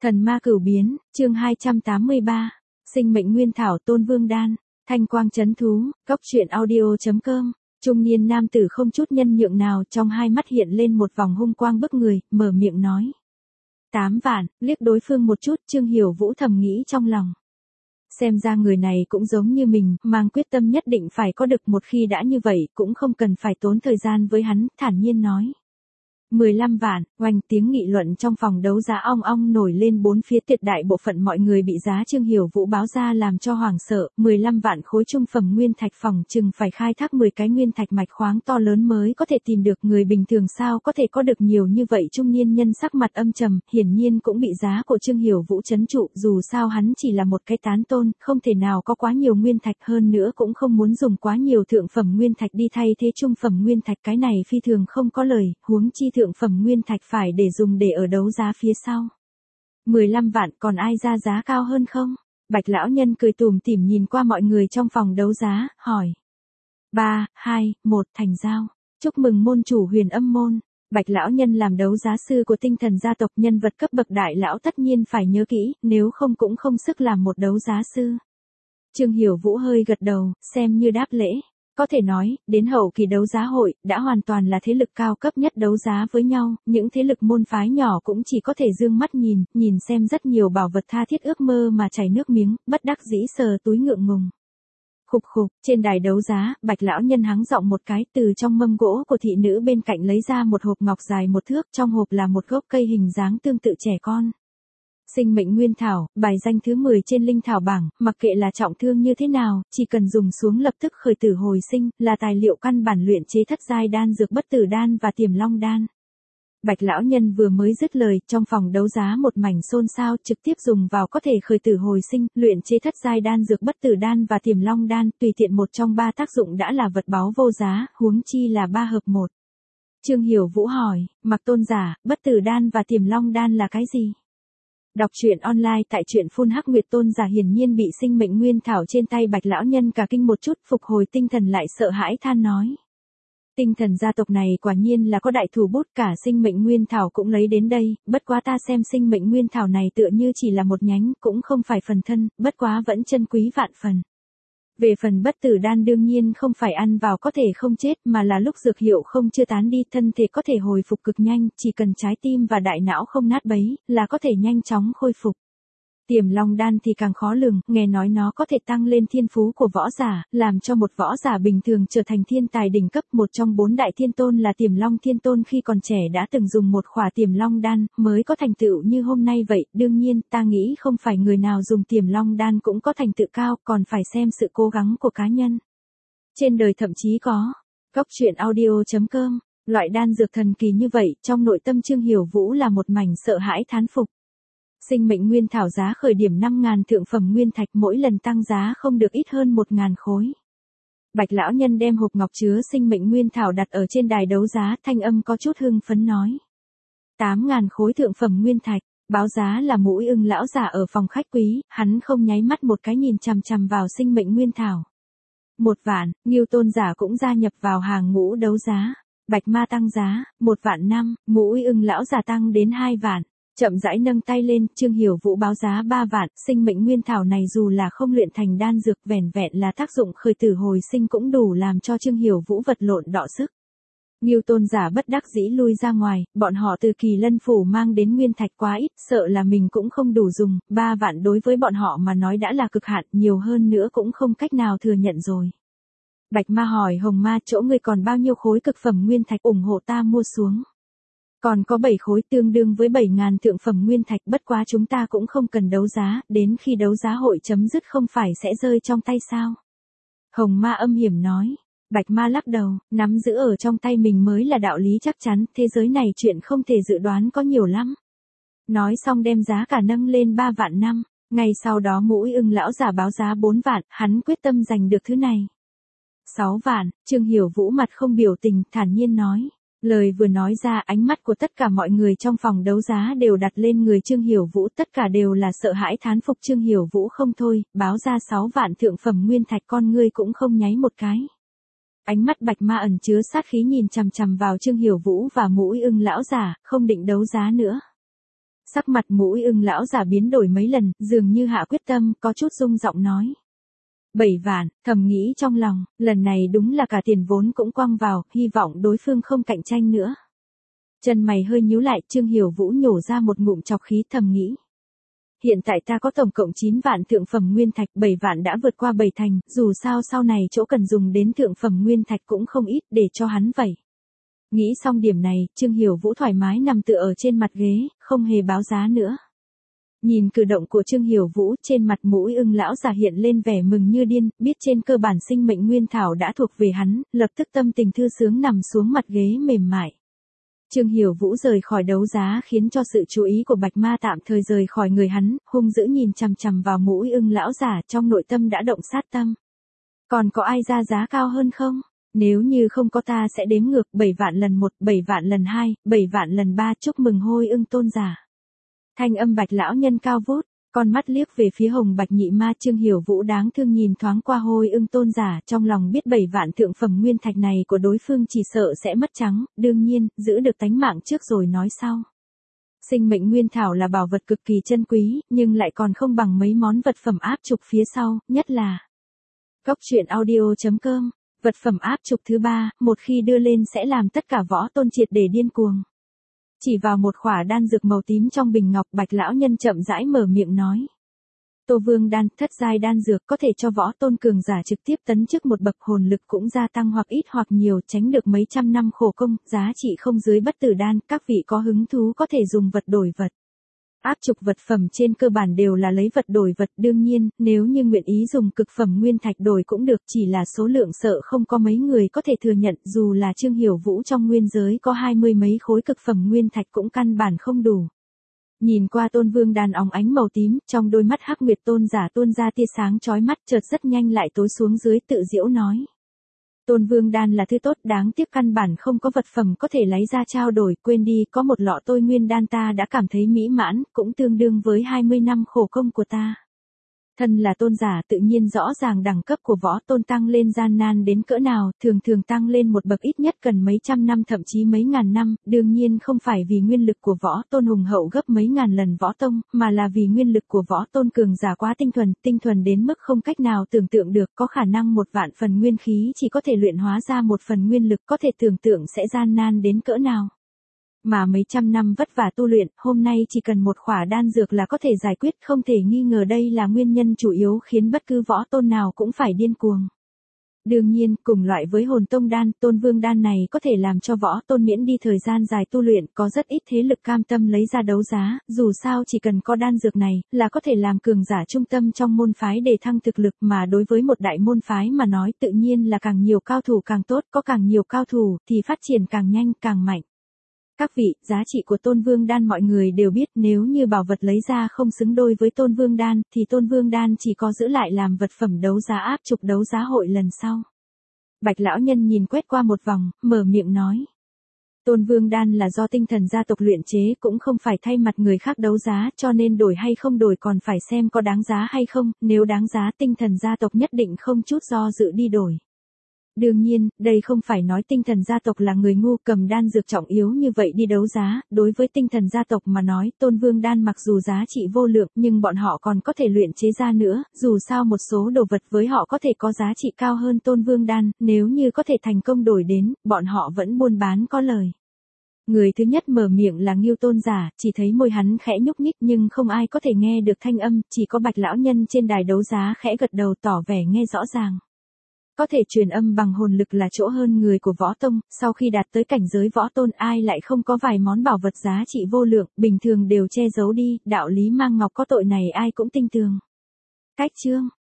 Thần ma cửu biến, chương 283. Sinh mệnh nguyên thảo Tôn Vương Đan, thanh quang chấn thú, cốc truyện audio.com. Trung niên nam tử không chút nhân nhượng nào, trong hai mắt hiện lên một vòng hung quang bức người, mở miệng nói. 8 vạn, liếc đối phương một chút, Trương Hiểu Vũ thầm nghĩ trong lòng. Xem ra người này cũng giống như mình, mang quyết tâm nhất định phải có được, một khi đã như vậy, cũng không cần phải tốn thời gian với hắn, thản nhiên nói. 15 vạn, oanh, tiếng nghị luận trong phòng đấu giá ong ong nổi lên bốn phía, tuyệt đại bộ phận mọi người bị giá Trương Hiểu Vũ báo ra làm cho hoảng sợ. 15 vạn khối trung phẩm nguyên thạch, phòng chừng phải khai thác 10 cái nguyên thạch mạch khoáng to lớn mới có thể tìm được, người bình thường sao có thể có được nhiều như vậy. Trung niên nhân sắc mặt âm trầm, hiển nhiên cũng bị giá của Trương Hiểu Vũ trấn trụ, dù sao hắn chỉ là một cái tán tôn, không thể nào có quá nhiều nguyên thạch, hơn nữa cũng không muốn dùng quá nhiều thượng phẩm nguyên thạch đi thay thế trung phẩm nguyên thạch, cái này phi thường không có lời, huống chi thượng phẩm nguyên thạch phải để dùng để ở đấu giá phía sau. 15 vạn, còn ai ra giá cao hơn không? Bạch lão nhân cười tủm tỉm nhìn qua mọi người trong phòng đấu giá, hỏi. 3, 2, 1, thành giao. Chúc mừng môn chủ Huyền Âm môn. Bạch lão nhân làm đấu giá sư của Tinh Thần gia tộc, nhân vật cấp bậc đại lão tất nhiên phải nhớ kỹ, nếu không cũng không sức làm một đấu giá sư. Trương Hiểu Vũ hơi gật đầu, xem như đáp lễ. Có thể nói, đến hậu kỳ đấu giá hội, đã hoàn toàn là thế lực cao cấp nhất đấu giá với nhau, những thế lực môn phái nhỏ cũng chỉ có thể dương mắt nhìn xem rất nhiều bảo vật tha thiết ước mơ mà chảy nước miếng, bất đắc dĩ sờ túi ngượng ngùng. Khục khục, trên đài đấu giá, Bạch lão nhân hắng giọng một cái, từ trong mâm gỗ của thị nữ bên cạnh lấy ra một hộp ngọc dài 1 thước, trong hộp là một gốc cây hình dáng tương tự trẻ con. Sinh mệnh nguyên thảo, bài danh thứ 10 trên linh thảo bảng, mặc kệ là trọng thương như thế nào, chỉ cần dùng xuống lập tức khởi tử hồi sinh, là tài liệu căn bản luyện chế thất giai đan dược bất tử đan và tiềm long đan. Bạch lão nhân vừa mới dứt lời, trong phòng đấu giá một mảnh xôn xao, trực tiếp dùng vào có thể khởi tử hồi sinh, luyện chế thất giai đan dược bất tử đan và tiềm long đan, tùy tiện một trong 3 tác dụng đã là vật báu vô giá, huống chi là 3 hợp 1. Trương Hiểu Vũ hỏi, Mặc tôn giả, bất tử đan và tiềm long đan là cái gì? Đọc truyện online tại truyện Phun Hắc Nguyệt. Tôn giả hiển nhiên bị sinh mệnh nguyên thảo trên tay Bạch lão nhân cả kinh một chút, phục hồi tinh thần lại sợ hãi than nói. Tinh Thần gia tộc này quả nhiên là có đại thủ bút, cả sinh mệnh nguyên thảo cũng lấy đến đây, bất quá ta xem sinh mệnh nguyên thảo này tựa như chỉ là một nhánh, cũng không phải phần thân, bất quá vẫn chân quý vạn phần. Về phần bất tử đan đương nhiên không phải ăn vào có thể không chết, mà là lúc dược hiệu không chưa tán đi, thân thể có thể hồi phục cực nhanh, chỉ cần trái tim và đại não không nát bấy, là có thể nhanh chóng khôi phục. Tiềm long đan thì càng khó lường, nghe nói nó có thể tăng lên thiên phú của võ giả, làm cho một võ giả bình thường trở thành thiên tài đỉnh cấp. Một trong 4 đại thiên tôn là Tiềm Long Thiên Tôn khi còn trẻ đã từng dùng một khỏa tiềm long đan, mới có thành tựu như hôm nay vậy. Đương nhiên, ta nghĩ không phải người nào dùng tiềm long đan cũng có thành tựu cao, còn phải xem sự cố gắng của cá nhân. Trên đời thậm chí có, cốc truyện audio.com, loại đan dược thần kỳ như vậy, trong nội tâm Trương Hiểu Vũ là một mảnh sợ hãi thán phục. Sinh mệnh nguyên thảo giá khởi điểm 5.000 thượng phẩm nguyên thạch, mỗi lần tăng giá không được ít hơn 1.000 khối. Bạch lão nhân đem hộp ngọc chứa sinh mệnh nguyên thảo đặt ở trên đài đấu giá, thanh âm có chút hưng phấn nói. 8.000 khối thượng phẩm nguyên thạch, báo giá là Mũi Ưng lão giả ở phòng khách quý, hắn không nháy mắt một cái nhìn chằm chằm vào sinh mệnh nguyên thảo. 1 vạn, Ngưu tôn giả cũng gia nhập vào hàng ngũ đấu giá. Bạch ma tăng giá, 1 vạn 5, Mũi Ưng lão giả tăng đến 2 vạn. Chậm rãi nâng tay lên, Trương Hiểu Vũ báo giá 3 vạn, sinh mệnh nguyên thảo này dù là không luyện thành đan dược, vẻn vẹn là tác dụng khởi tử hồi sinh cũng đủ làm cho Trương Hiểu Vũ vật lộn đọ sức. Ngưu tôn giả bất đắc dĩ lui ra ngoài, bọn họ từ Kỳ Lân phủ mang đến nguyên thạch quá ít, sợ là mình cũng không đủ dùng, 3 vạn đối với bọn họ mà nói đã là cực hạn, nhiều hơn nữa cũng không cách nào thừa nhận rồi. Bạch ma hỏi Hồng ma, chỗ ngươi còn bao nhiêu khối cực phẩm nguyên thạch ủng hộ ta mua xuống? Còn có 7 khối, tương đương với 7.000 thượng phẩm nguyên thạch, bất quá chúng ta cũng không cần đấu giá, đến khi đấu giá hội chấm dứt không phải sẽ rơi trong tay sao? Hồng ma âm hiểm nói. Bạch ma lắc đầu, nắm giữ ở trong tay mình mới là đạo lý chắc chắn, thế giới này chuyện không thể dự đoán có nhiều lắm. Nói xong đem giá cả nâng lên 3 vạn 5, ngày sau đó Mũi Ưng lão giả báo giá 4 vạn, hắn quyết tâm giành được thứ này. 6 vạn, Trương Hiểu Vũ mặt không biểu tình, thản nhiên nói. Lời vừa nói ra, ánh mắt của tất cả mọi người trong phòng đấu giá đều đặt lên người Trương Hiểu Vũ, tất cả đều là sợ hãi thán phục. Trương Hiểu Vũ không thôi, báo ra 6 vạn thượng phẩm nguyên thạch, con ngươi cũng không nháy một cái. Ánh mắt Bạch ma ẩn chứa sát khí nhìn chằm chằm vào Trương Hiểu Vũ và Mũi Ưng lão giả, không định đấu giá nữa. Sắc mặt Mũi Ưng lão giả biến đổi mấy lần, dường như hạ quyết tâm, có chút rung giọng nói. 7 vạn, thầm nghĩ trong lòng, lần này đúng là cả tiền vốn cũng quăng vào, hy vọng đối phương không cạnh tranh nữa. Chân mày hơi nhíu lại, Trương Hiểu Vũ nhổ ra một ngụm chọc khí thầm nghĩ. Hiện tại ta có tổng cộng 9 vạn thượng phẩm nguyên thạch, 7 vạn đã vượt qua 7 thành, dù sao sau này chỗ cần dùng đến thượng phẩm nguyên thạch cũng không ít để cho hắn vậy. Nghĩ xong điểm này, Trương Hiểu Vũ thoải mái nằm tựa ở trên mặt ghế, không hề báo giá nữa. Nhìn cử động của Trương Hiểu Vũ, trên mặt Mũi Ưng lão giả hiện lên vẻ mừng như điên, biết trên cơ bản sinh mệnh nguyên thảo đã thuộc về hắn, lập tức tâm tình thư sướng nằm xuống mặt ghế mềm mại. Trương Hiểu Vũ rời khỏi đấu giá khiến cho sự chú ý của Bạch Ma tạm thời rời khỏi người hắn, hung dữ nhìn chằm chằm vào Mũi Ưng lão giả, trong nội tâm đã động sát tâm. Còn có ai ra giá cao hơn không? Nếu như không có ta sẽ đếm ngược 7 vạn lần 1, 7 vạn lần 2, 7 vạn lần 3, chúc mừng Hôi Ưng tôn giả. Thanh âm Bạch lão nhân cao vút, con mắt liếc về phía Hồng Bạch nhị ma. Trương Hiểu Vũ đáng thương nhìn thoáng qua Hôi Ưng tôn giả, trong lòng biết 7 vạn thượng phẩm nguyên thạch này của đối phương chỉ sợ sẽ mất trắng, đương nhiên, giữ được tánh mạng trước rồi nói sau. Sinh mệnh nguyên thảo là bảo vật cực kỳ chân quý, nhưng lại còn không bằng mấy món vật phẩm áp trục phía sau, nhất là Goctruyện.audio.com. Vật phẩm áp trục thứ 3, một khi đưa lên sẽ làm tất cả võ tôn triệt để điên cuồng. Chỉ vào một khỏa đan dược màu tím trong bình ngọc, Bạch lão nhân chậm rãi mở miệng nói. Tô Vương đan, thất giai đan dược có thể cho võ tôn cường giả trực tiếp tấn chức một bậc, hồn lực cũng gia tăng hoặc ít hoặc nhiều, tránh được mấy trăm năm khổ công, giá trị không dưới bất tử đan, các vị có hứng thú có thể dùng vật đổi vật. Áp trục vật phẩm trên cơ bản đều là lấy vật đổi vật, đương nhiên, nếu như nguyện ý dùng cực phẩm nguyên thạch đổi cũng được, chỉ là số lượng sợ không có mấy người có thể thừa nhận, dù là Trương Hiểu Vũ trong nguyên giới có 20 mấy khối cực phẩm nguyên thạch cũng căn bản không đủ. Nhìn qua Tôn Vương đan óng ánh màu tím, trong đôi mắt Hắc Nguyệt tôn giả tuôn ra tia sáng chói mắt, chợt rất nhanh lại tối xuống dưới, tự giễu nói. Tôn Vương đan là thứ tốt, đáng tiếc căn bản không có vật phẩm có thể lấy ra trao đổi, quên đi, có một lọ Tôi Nguyên đan ta đã cảm thấy mỹ mãn, cũng tương đương với 20 năm khổ công của ta. Thân là tôn giả tự nhiên rõ ràng đẳng cấp của võ tôn tăng lên gian nan đến cỡ nào, thường tăng lên một bậc ít nhất cần mấy trăm năm thậm chí mấy ngàn năm, đương nhiên không phải vì nguyên lực của võ tôn hùng hậu gấp mấy ngàn lần võ tông, mà là vì nguyên lực của võ tôn cường giả quá tinh thuần đến mức không cách nào tưởng tượng được, có khả năng 1 vạn phần nguyên khí chỉ có thể luyện hóa ra 1 phần nguyên lực, có thể tưởng tượng sẽ gian nan đến cỡ nào. Mà mấy trăm năm vất vả tu luyện, hôm nay chỉ cần một khỏa đan dược là có thể giải quyết, không thể nghi ngờ đây là nguyên nhân chủ yếu khiến bất cứ võ tôn nào cũng phải điên cuồng. Đương nhiên, cùng loại với hồn tông đan, Tôn Vương đan này có thể làm cho võ tôn miễn đi thời gian dài tu luyện, có rất ít thế lực cam tâm lấy ra đấu giá, dù sao chỉ cần có đan dược này, là có thể làm cường giả trung tâm trong môn phái để thăng thực lực, mà đối với một đại môn phái mà nói tự nhiên là càng nhiều cao thủ càng tốt, có càng nhiều cao thủ thì phát triển càng nhanh, càng mạnh. Các vị, giá trị của Tôn Vương đan mọi người đều biết, nếu như bảo vật lấy ra không xứng đôi với Tôn Vương đan, thì Tôn Vương đan chỉ có giữ lại làm vật phẩm đấu giá áp trục đấu giá hội lần sau. Bạch lão nhân nhìn quét qua một vòng, mở miệng nói. Tôn Vương đan là do tinh thần gia tộc luyện chế, cũng không phải thay mặt người khác đấu giá, cho nên đổi hay không đổi còn phải xem có đáng giá hay không, nếu đáng giá tinh thần gia tộc nhất định không chút do dự đi đổi. Đương nhiên, đây không phải nói tinh thần gia tộc là người ngu, cầm đan dược trọng yếu như vậy đi đấu giá, đối với tinh thần gia tộc mà nói, Tôn Vương đan mặc dù giá trị vô lượng, nhưng bọn họ còn có thể luyện chế ra nữa, dù sao một số đồ vật với họ có thể có giá trị cao hơn Tôn Vương đan, nếu như có thể thành công đổi đến, bọn họ vẫn buôn bán có lời. Người thứ nhất mở miệng là Ngưu tôn giả, chỉ thấy môi hắn khẽ nhúc nhích nhưng không ai có thể nghe được thanh âm, chỉ có Bạch lão nhân trên đài đấu giá khẽ gật đầu tỏ vẻ nghe rõ ràng. Có thể truyền âm bằng hồn lực là chỗ hơn người của võ tông, sau khi đạt tới cảnh giới võ tôn ai lại không có vài món bảo vật giá trị vô lượng, bình thường đều che giấu đi, đạo lý mang ngọc có tội này ai cũng tinh tường. Cách chương